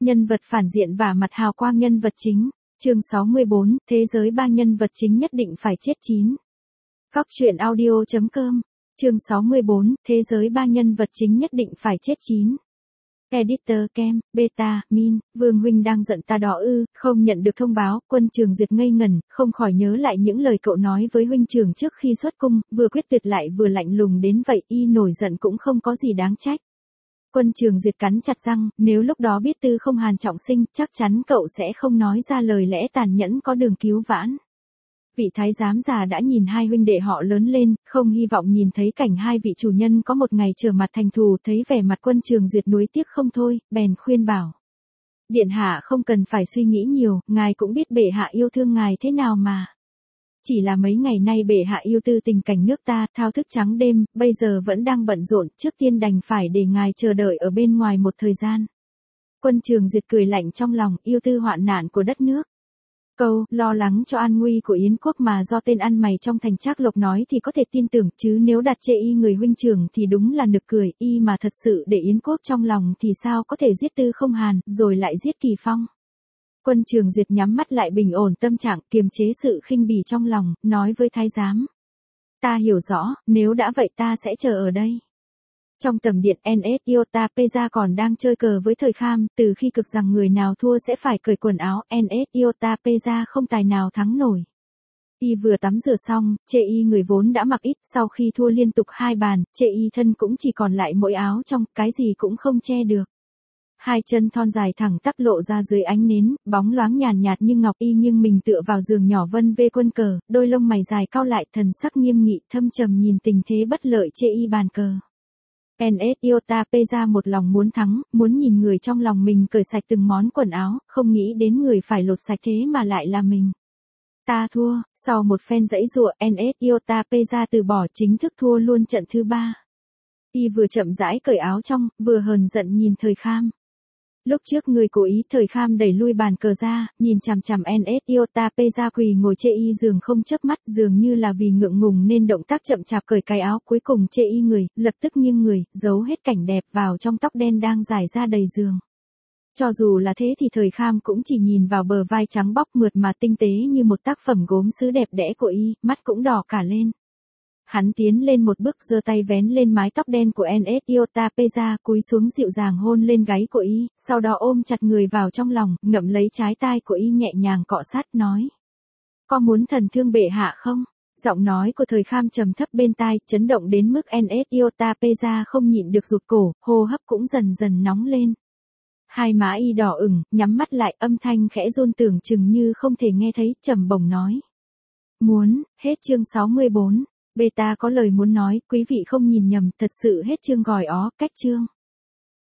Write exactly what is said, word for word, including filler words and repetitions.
Nhân vật phản diện và mặt hào quang nhân vật chính. Chương sáu mươi bốn, thế giới ba nhân vật chính nhất định phải chết chín. Góc truyện audio chấm com. Chương sáu mươi bốn, thế giới ba nhân vật chính nhất định phải chết chín. Editor Kem, Beta, Min, Vương huynh đang giận ta đó ư? Không nhận được thông báo, Quân Trường Duyệt ngây ngẩn, không khỏi nhớ lại những lời cậu nói với huynh trưởng trước khi xuất cung, vừa quyết tuyệt lại vừa lạnh lùng đến vậy, y nổi giận cũng không có gì đáng trách. Quân Trường Duyệt cắn chặt răng, nếu lúc đó biết Tư Không Hàn trọng sinh, chắc chắn cậu sẽ không nói ra lời lẽ tàn nhẫn có đường cứu vãn. Vị thái giám già đã nhìn hai huynh đệ họ lớn lên, không hy vọng nhìn thấy cảnh hai vị chủ nhân có một ngày trở mặt thành thù, thấy vẻ mặt Quân Trường Duyệt nuối tiếc không thôi, bèn khuyên bảo. Điện hạ không cần phải suy nghĩ nhiều, ngài cũng biết bệ hạ yêu thương ngài thế nào mà. Chỉ là mấy ngày nay bệ hạ yêu tư tình cảnh nước ta, thao thức trắng đêm, bây giờ vẫn đang bận rộn, trước tiên đành phải để ngài chờ đợi ở bên ngoài một thời gian. Quân Trường Duyệt cười lạnh trong lòng, yêu tư hoạn nạn của đất nước. Câu, lo lắng cho an nguy của Yến quốc mà do tên ăn mày trong thành Trác Lộc nói thì có thể tin tưởng, chứ nếu đặt chê y người huynh trưởng thì đúng là nực cười, y mà thật sự để Yến quốc trong lòng thì sao có thể giết Tư Không Hàn, rồi lại giết Kỳ Phong. Quân Trường Duyệt nhắm mắt lại bình ổn tâm trạng, kiềm chế sự khinh bỉ trong lòng, nói với thái giám. Ta hiểu rõ, nếu đã vậy ta sẽ chờ ở đây. Trong tầm điện en ét Iota Peza còn đang chơi cờ với Thời Kham, từ khi cực rằng người nào thua sẽ phải cởi quần áo, en ét Iota Peza không tài nào thắng nổi. Y vừa tắm rửa xong, chê y người vốn đã mặc ít, sau khi thua liên tục hai bàn, chê y thân cũng chỉ còn lại mỗi áo trong, cái gì cũng không che được. Hai chân thon dài thẳng tắp lộ ra dưới ánh nến, bóng loáng nhàn nhạt như ngọc, y nghiêng mình tựa vào giường nhỏ vân vê quân cờ, đôi lông mày dài cau lại, thần sắc nghiêm nghị thâm trầm nhìn tình thế bất lợi chê y bàn cờ. en ét Iota Peza một lòng muốn thắng, muốn nhìn người trong lòng mình cởi sạch từng món quần áo, không nghĩ đến người phải lột sạch thế mà lại là mình. Ta thua, sau một phen giãy giụa, en ét Iota Peza từ bỏ, chính thức thua luôn trận thứ ba. Y vừa chậm rãi cởi áo trong, vừa hờn giận nhìn Thời Kham. Lúc trước người cố ý Thời Kham đẩy lui bàn cờ ra, nhìn chằm chằm en ét Iota Peza quỳ ngồi chê y giường không chớp mắt, dường như là vì ngượng ngùng nên động tác chậm chạp cởi cái áo, cuối cùng chê y người, lập tức nghiêng người, giấu hết cảnh đẹp vào trong tóc đen đang rải ra đầy giường. Cho dù là thế thì Thời Kham cũng chỉ nhìn vào bờ vai trắng bóc mượt mà tinh tế như một tác phẩm gốm sứ đẹp đẽ của y, mắt cũng đỏ cả lên. Hắn tiến lên một bước, giơ tay vén lên mái tóc đen của en ét Iota Peza, cúi xuống dịu dàng hôn lên gáy của y, sau đó ôm chặt người vào trong lòng, ngậm lấy trái tai của y nhẹ nhàng cọ sát, nói. Có muốn thần thương bệ hạ không? Giọng nói của Thời Kham trầm thấp bên tai, chấn động đến mức en ét Iota Peza không nhịn được rụt cổ, hô hấp cũng dần dần nóng lên. Hai má y đỏ ửng, nhắm mắt lại, âm thanh khẽ run tưởng chừng như không thể nghe thấy, trầm bổng nói. Muốn, hết chương sáu mươi bốn. Beta có lời muốn nói, quý vị không nhìn nhầm, thật sự hết chương gòi ó, cách chương.